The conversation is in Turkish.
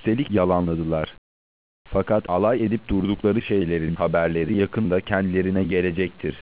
Üstelik yalanladılar. Fakat alay edip durdukları şeylerin haberleri yakında kendilerine gelecektir.